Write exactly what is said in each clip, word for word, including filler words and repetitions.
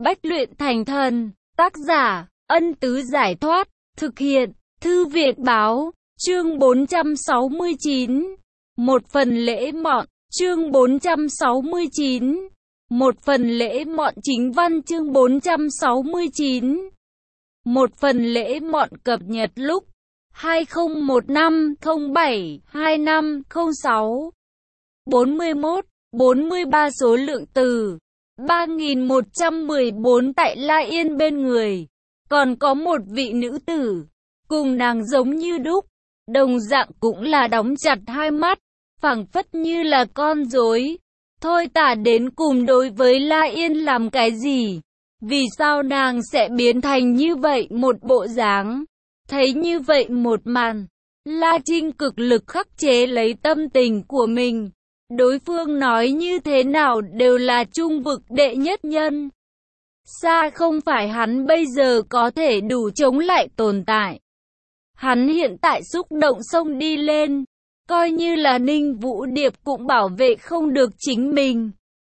Bách luyện thành thần. Tác giả, Ân Tứ Giải Thoát. Thực hiện, Thư viện Báo. Chương bốn trăm sáu mươi chín. Một phần lễ mọn. Chương bốn trăm sáu mươi chín. Một phần lễ mọn chính văn. Chương bốn trăm sáu mươi chín. Một phần lễ mọn cập nhật lúc hai không một năm không bảy hai năm không sáu. bốn mươi mốt, bốn mươi ba số lượng từ ba nghìn một trăm mười bốn tại La Yên bên người. Còn có một vị nữ tử, cùng nàng giống như đúc, đồng dạng cũng là đóng chặt hai mắt, phảng phất như là con rối. Thôi tả đến cùng đối với La Yên làm cái gì? Vì sao nàng sẽ biến thành như vậy một bộ dáng? Thấy như vậy một màn, La Trinh cực lực khắc chế lấy tâm tình của mình. Đối phương nói như thế nào đều là trung vực đệ nhất nhân. Xa không phải hắn bây giờ có thể đủ chống lại tồn tại. Hắn hiện tại xúc động xông đi lên, coi như là Ninh Vũ Điệp cũng bảo vệ không được chính mình.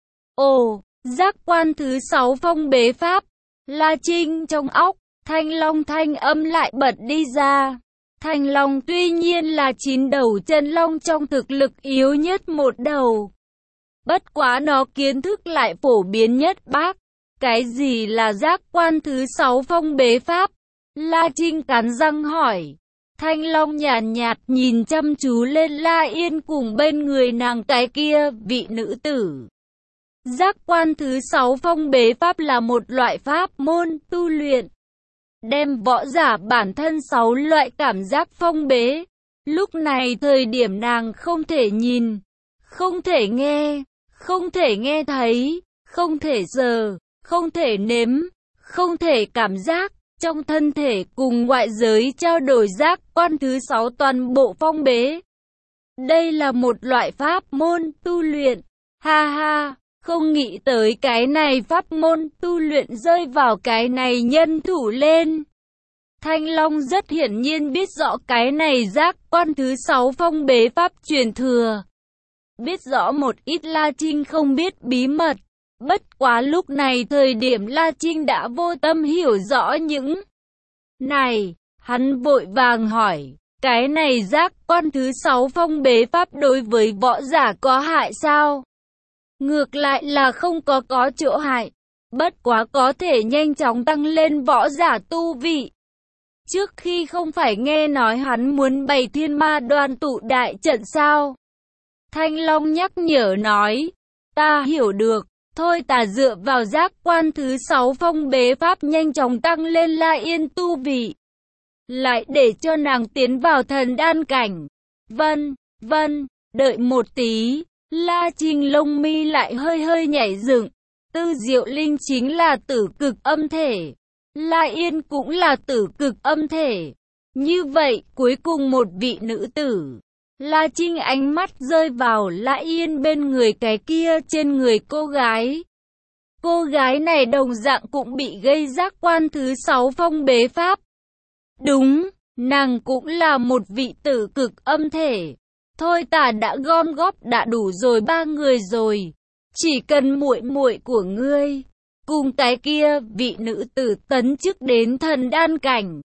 Ồ, giác quan thứ sáu phong bế pháp. La Trinh trong óc, Thanh Long thanh âm lại bật đi ra. Thanh Long tuy nhiên là chín đầu chân long trong thực lực yếu nhất một đầu. Bất quá nó kiến thức lại phổ biến nhất bác. Cái gì là giác quan thứ sáu phong bế pháp? La Trinh cắn răng hỏi. Thanh Long nhàn nhạt, nhạt nhìn chăm chú lên La Yên cùng bên người nàng cái kia vị nữ tử. Giác quan thứ sáu phong bế pháp là một loại pháp môn tu luyện, đem võ giả bản thân sáu loại cảm giác phong bế. Lúc này thời điểm nàng không thể nhìn, không thể nghe, không thể nghe thấy, không thể sờ, không thể nếm, không thể cảm giác, trong thân thể cùng ngoại giới trao đổi giác quan thứ sáu toàn bộ phong bế. Đây là một loại pháp môn tu luyện. Ha ha, không nghĩ tới cái này pháp môn tu luyện rơi vào cái này nhân thủ lên. Thanh Long rất hiển nhiên biết rõ cái này giác quan thứ sáu phong bế pháp truyền thừa. Biết rõ một ít La Trinh không biết bí mật. Bất quá lúc này thời điểm La Trinh đã vô tâm hiểu rõ những này. Hắn vội vàng hỏi, cái này giác quan thứ sáu phong bế pháp đối với võ giả có hại sao? Ngược lại là không có có chỗ hại. Bất quá có thể nhanh chóng tăng lên võ giả tu vị. Trước khi không phải nghe nói hắn muốn bày thiên ma đoàn tụ đại trận sao? Thanh Long nhắc nhở nói, ta hiểu được. Thôi ta dựa vào giác quan thứ sáu phong bế pháp nhanh chóng tăng lên La Yên tu vị. Lại để cho nàng tiến vào thần đan cảnh. Vân, vân, đợi một tí. La Trinh lông mi lại hơi hơi nhảy dựng. Tư Diệu Linh chính là tử cực âm thể. La Yên cũng là tử cực âm thể. Như vậy, cuối cùng một vị nữ tử. La Trinh ánh mắt rơi vào La Yên bên người cái kia trên người cô gái. Cô gái này đồng dạng cũng bị gây giác quan thứ sáu phong bế pháp. Đúng, nàng cũng là một vị tử cực âm thể. Thôi ta đã gom góp đã đủ rồi ba người rồi. Chỉ cần muội muội của ngươi cùng cái kia vị nữ tử tấn chức đến thần đan cảnh,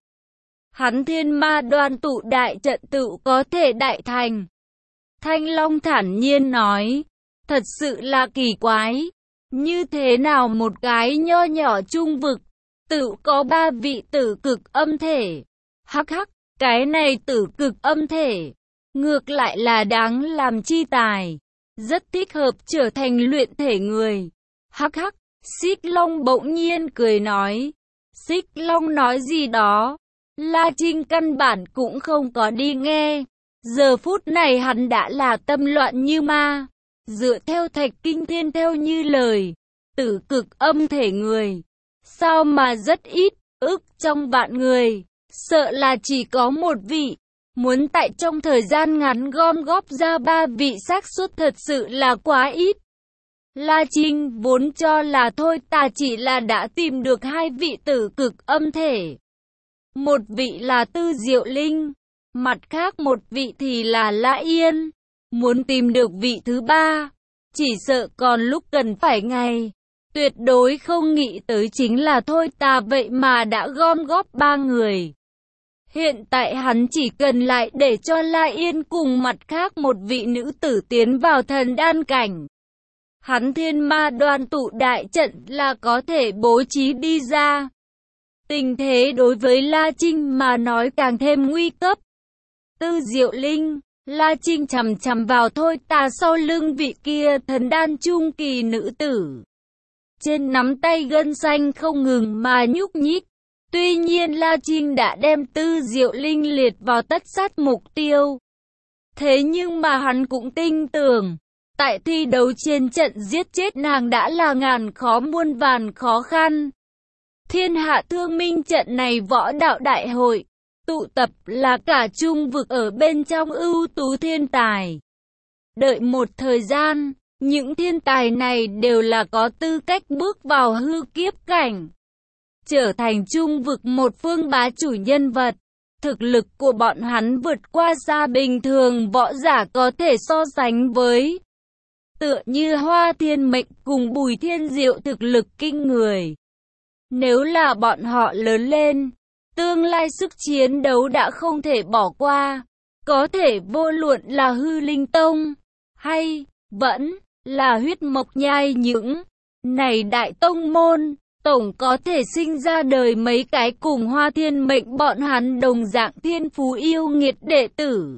hắn thiên ma đoan tụ đại trận tự có thể đại thành. Thanh Long thản nhiên nói, thật sự là kỳ quái. Như thế nào một cái nho nhỏ trung vực, tự có ba vị tử cực âm thể. Hắc hắc, cái này tử cực âm thể, ngược lại là đáng làm chi tài. Rất thích hợp trở thành luyện thể người. Hắc hắc, Xích Long bỗng nhiên cười nói. Xích Long nói gì đó, La Trinh căn bản cũng không có đi nghe. Giờ phút này hắn đã là tâm loạn như ma. Dựa theo Thạch Kinh Thiên theo như lời, tử cực âm thể người, sao mà rất ít, ức trong vạn người, sợ là chỉ có một vị. Muốn tại trong thời gian ngắn gom góp ra ba vị xác suất thật sự là quá ít. La Trinh vốn cho là thôi ta chỉ là đã tìm được hai vị tử cực âm thể. Một vị là Tư Diệu Linh, mặt khác một vị thì là La Yên. Muốn tìm được vị thứ ba, chỉ sợ còn lúc cần phải ngày. Tuyệt đối không nghĩ tới chính là thôi ta vậy mà đã gom góp ba người. Hiện tại hắn chỉ cần lại để cho La Yên cùng mặt khác một vị nữ tử tiến vào thần đan cảnh. Hắn thiên ma đoan tụ đại trận là có thể bố trí đi ra. Tình thế đối với La Trinh mà nói càng thêm nguy cấp. Tư Diệu Linh, La Trinh chằm chằm vào thôi ta sau lưng vị kia thần đan trung kỳ nữ tử. Trên nắm tay gân xanh không ngừng mà nhúc nhích. Tuy nhiên La Trinh đã đem Tư Diệu Linh liệt vào tất sát mục tiêu. Thế nhưng mà hắn cũng tin tưởng, tại thi đấu trên trận giết chết nàng đã là ngàn khó muôn vàn khó khăn. Thiên hạ thương minh trận này võ đạo đại hội, tụ tập là cả trung vực ở bên trong ưu tú thiên tài. Đợi một thời gian, những thiên tài này đều là có tư cách bước vào hư kiếp cảnh, trở thành trung vực một phương bá chủ nhân vật. Thực lực của bọn hắn vượt qua xa bình thường võ giả có thể so sánh với. Tựa như Hoa Thiên Mệnh cùng Bùi Thiên Diệu thực lực kinh người. Nếu là bọn họ lớn lên, tương lai sức chiến đấu đã không thể bỏ qua. Có thể vô luận là Hư Linh Tông, hay vẫn là Huyết Mộc Nhai những này đại tông môn, tổng có thể sinh ra đời mấy cái cùng Hoa Thiên Mệnh bọn hắn đồng dạng thiên phú yêu nghiệt đệ tử.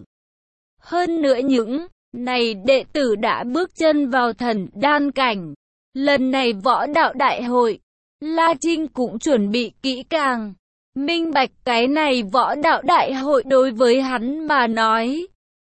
Hơn nữa những này đệ tử đã bước chân vào thần đan cảnh. Lần này võ đạo đại hội, La Trinh cũng chuẩn bị kỹ càng. Minh bạch cái này võ đạo đại hội đối với hắn mà nói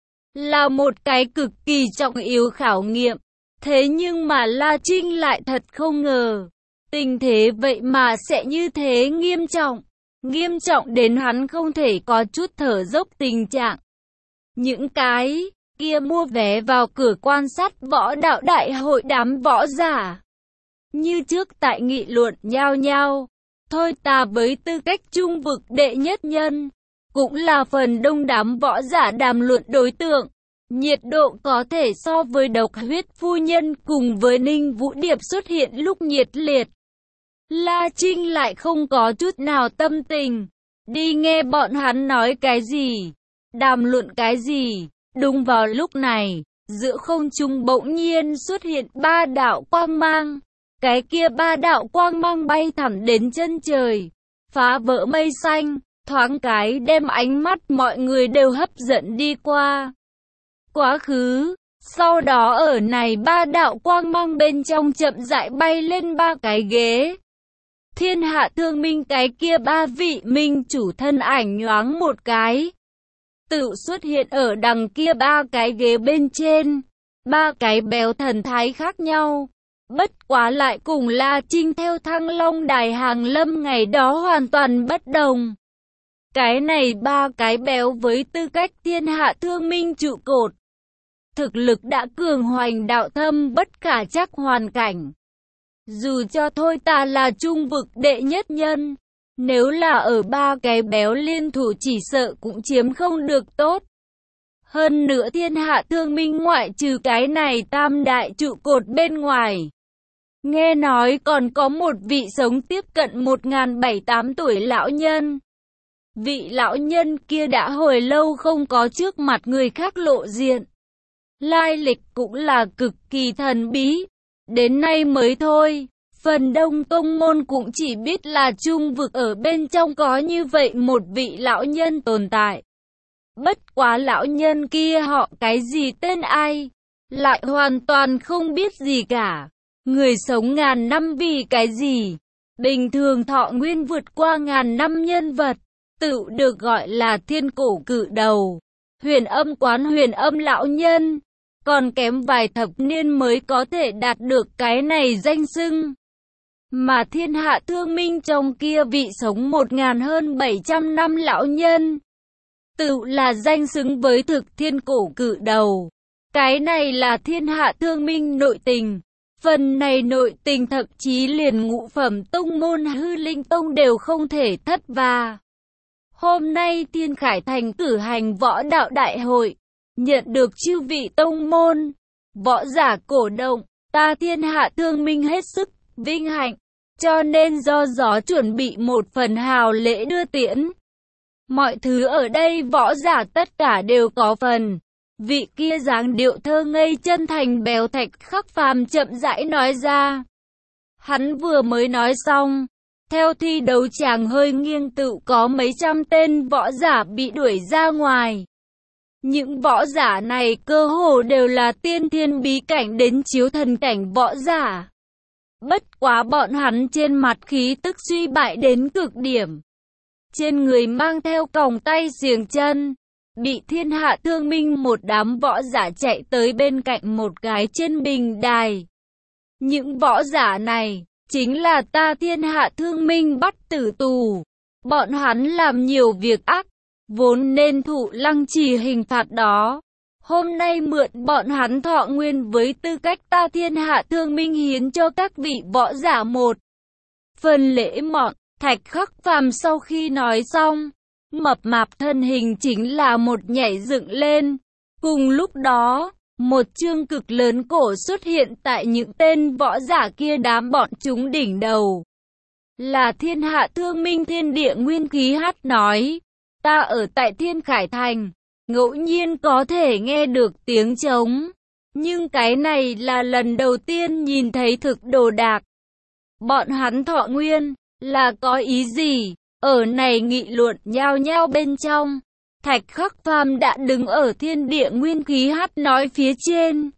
là một cái cực kỳ trọng yếu khảo nghiệm. Thế nhưng mà La Trinh lại thật không ngờ, tình thế vậy mà sẽ như thế nghiêm trọng. Nghiêm trọng đến hắn không thể có chút thở dốc tình trạng. Những cái kia mua vé vào cửa quan sát võ đạo đại hội đám võ giả, như trước tại nghị luận nhao nhao. Thôi ta với tư cách trung vực đệ nhất nhân, cũng là phần đông đám võ giả đàm luận đối tượng. Nhiệt độ có thể so với Độc Huyết Phu Nhân cùng với Ninh Vũ Điệp xuất hiện lúc nhiệt liệt. La Trinh lại không có chút nào tâm tình đi nghe bọn hắn nói cái gì, đàm luận cái gì. Đúng vào lúc này, giữa không trung bỗng nhiên xuất hiện ba đạo quang mang. Cái kia ba đạo quang mang bay thẳng đến chân trời, phá vỡ mây xanh, thoáng cái đem ánh mắt mọi người đều hấp dẫn đi qua quá khứ. Sau đó ở này ba đạo quang mang bên trong chậm rãi bay lên ba cái ghế. Thiên hạ thương minh cái kia ba vị minh chủ thân ảnh nhoáng một cái, tự xuất hiện ở đằng kia ba cái ghế bên trên. Ba cái béo thần thái khác nhau, bất quá lại cùng La Trinh theo Thăng Long Đài hàng lâm ngày đó hoàn toàn bất đồng. Cái này ba cái béo với tư cách thiên hạ thương minh trụ cột, thực lực đã cường hoành đạo thâm bất khả trắc hoàn cảnh. Dù cho thôi ta là trung vực đệ nhất nhân, nếu là ở ba cái béo liên thủ chỉ sợ cũng chiếm không được tốt. Hơn nữa thiên hạ thương minh ngoại trừ cái này tam đại trụ cột bên ngoài, nghe nói còn có một vị sống tiếp cận một nghìn bảy trăm tám tuổi lão nhân. Vị lão nhân kia đã hồi lâu không có trước mặt người khác lộ diện. Lai lịch cũng là cực kỳ thần bí. Đến nay mới thôi, phần đông tông môn cũng chỉ biết là trung vực ở bên trong có như vậy một vị lão nhân tồn tại. Bất quá lão nhân kia họ cái gì tên ai, lại hoàn toàn không biết gì cả. Người sống ngàn năm vì cái gì? Bình thường thọ nguyên vượt qua ngàn năm nhân vật, tự được gọi là thiên cổ cự đầu, huyền âm quán huyền âm lão nhân. Còn kém vài thập niên mới có thể đạt được cái này danh xưng. Mà thiên hạ thương minh trong kia vị sống một ngàn hơn bảy trăm năm lão nhân, tự là danh xứng với thực thiên cổ cự đầu. Cái này là thiên hạ thương minh nội tình. Phần này nội tình thậm chí liền ngũ phẩm tông môn Hư Linh Tông đều không thể thất và. Hôm nay Thiên Khải Thành cử hành võ đạo đại hội, nhận được chư vị tông môn, võ giả cổ động, ta thiên hạ thương minh hết sức vinh hạnh, cho nên do gió chuẩn bị một phần hào lễ đưa tiễn. Mọi thứ ở đây võ giả tất cả đều có phần. Vị kia dáng điệu thơ ngây chân thành béo Thạch Khắc Phàm chậm rãi nói ra. Hắn vừa mới nói xong, theo thi đấu chàng hơi nghiêng tự có mấy trăm tên võ giả bị đuổi ra ngoài. Những võ giả này cơ hồ đều là tiên thiên bí cảnh đến chiếu thần cảnh võ giả. Bất quá bọn hắn trên mặt khí tức suy bại đến cực điểm. Trên người mang theo còng tay xiềng chân. Bị thiên hạ thương minh một đám võ giả chạy tới bên cạnh một cái trên bình đài. Những võ giả này chính là ta thiên hạ thương minh bắt tử tù. Bọn hắn làm nhiều việc ác, vốn nên thụ lăng trì hình phạt đó. Hôm nay mượn bọn hắn thọ nguyên với tư cách ta thiên hạ thương minh hiến cho các vị võ giả một phần lễ mọn. Thạch Khắc Phàm sau khi nói xong, mập mạp thân hình chính là một nhảy dựng lên. Cùng lúc đó, một chương cực lớn cổ xuất hiện tại những tên võ giả kia đám bọn chúng đỉnh đầu. Là thiên hạ thương minh thiên địa nguyên khí hát nói. Ta ở tại Thiên Khải Thành, ngẫu nhiên có thể nghe được tiếng trống. Nhưng cái này là lần đầu tiên nhìn thấy thực đồ đạc. Bọn hắn thọ nguyên, là có ý gì? Ở này nghị luận nhao nhao bên trong. Thạch Khắc Phàm đã đứng ở thiên địa nguyên khí hát nói phía trên.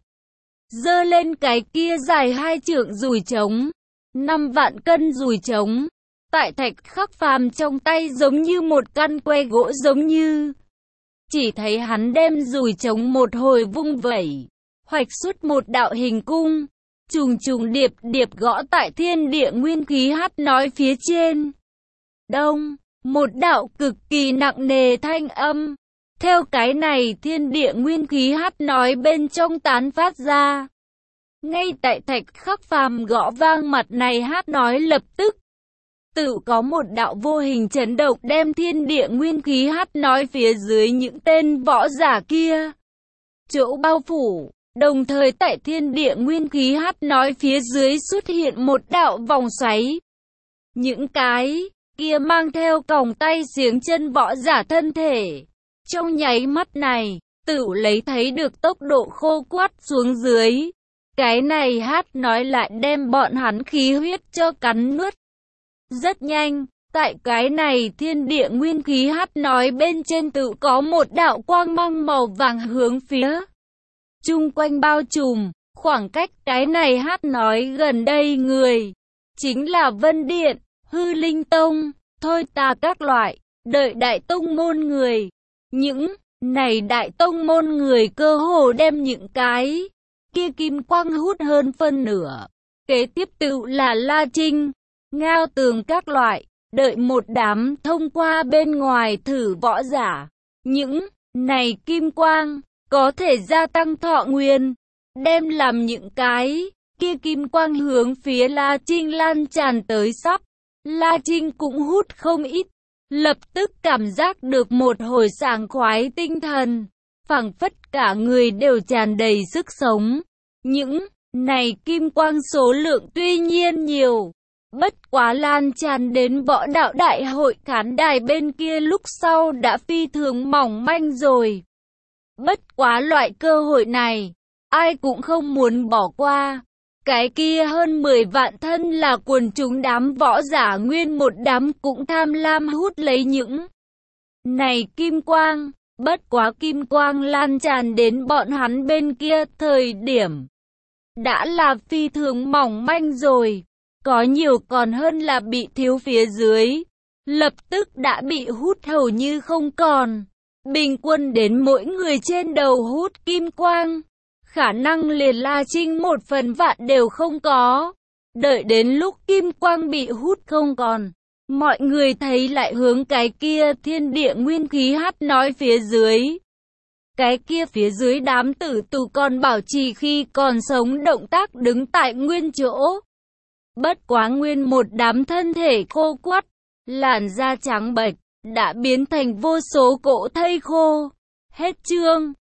Giơ lên cái kia dài hai trượng dùi trống. Năm vạn cân dùi trống. Tại Thạch Khắc Phàm trong tay giống như một căn que gỗ giống như. Chỉ thấy hắn đem dùi trống một hồi vung vẩy. Hoạch xuất một đạo hình cung. Trùng trùng điệp điệp gõ tại thiên địa nguyên khí hát nói phía trên. Đông, một đạo cực kỳ nặng nề thanh âm. Theo cái này thiên địa nguyên khí hát nói bên trong tán phát ra. Ngay tại Thạch Khắc Phàm gõ vang mặt này hát nói lập tức. Tự có một đạo vô hình chấn động đem thiên địa nguyên khí hát nói phía dưới những tên võ giả kia. Chỗ bao phủ. Đồng thời tại thiên địa nguyên khí hát nói phía dưới xuất hiện một đạo vòng xoáy. Những cái kia mang theo còng tay xiềng chân võ giả thân thể. Trong nháy mắt này, tự lấy thấy được tốc độ khô quắt xuống dưới. Cái này hát nói lại đem bọn hắn khí huyết cho cắn nuốt. Rất nhanh, tại cái này thiên địa nguyên khí hát nói bên trên tự có một đạo quang mang màu vàng hướng phía chung quanh bao trùm. Khoảng cách cái này hát nói gần đây người chính là Vân Điện, Hư Linh Tông, Thôi Tà các loại, đợi đại tông môn người. Những này đại tông môn người cơ hồ đem những cái kia kim quang hút hơn phân nửa. Kế tiếp tự là La Trinh, Ngao Tường các loại, đợi một đám thông qua bên ngoài thử võ giả. Những này kim quang có thể gia tăng thọ nguyên, đem làm những cái kia kim quang hướng phía La Trinh lan tràn tới sắp. La Trinh cũng hút không ít, lập tức cảm giác được một hồi sảng khoái tinh thần, phảng phất cả người đều tràn đầy sức sống. Những này kim quang số lượng tuy nhiên nhiều, bất quá lan tràn đến võ đạo đại hội khán đài bên kia lúc sau đã phi thường mỏng manh rồi. Bất quá loại cơ hội này, ai cũng không muốn bỏ qua. Cái kia hơn mười vạn thân là quần chúng đám võ giả nguyên một đám cũng tham lam hút lấy những này kim quang. Bất quá kim quang lan tràn đến bọn hắn bên kia thời điểm đã là phi thường mỏng manh rồi. Có nhiều còn hơn là bị thiếu phía dưới, lập tức đã bị hút hầu như không còn. Bình quân đến mỗi người trên đầu hút kim quang, khả năng liền La Trinh một phần vạn đều không có. Đợi đến lúc kim quang bị hút không còn, mọi người thấy lại hướng cái kia thiên địa nguyên khí hát nói phía dưới. Cái kia phía dưới đám tử tù còn bảo trì khi còn sống động tác đứng tại nguyên chỗ. Bất quá nguyên một đám thân thể khô quắt, làn da trắng bệch, đã biến thành vô số cỗ thây khô. Hết chương.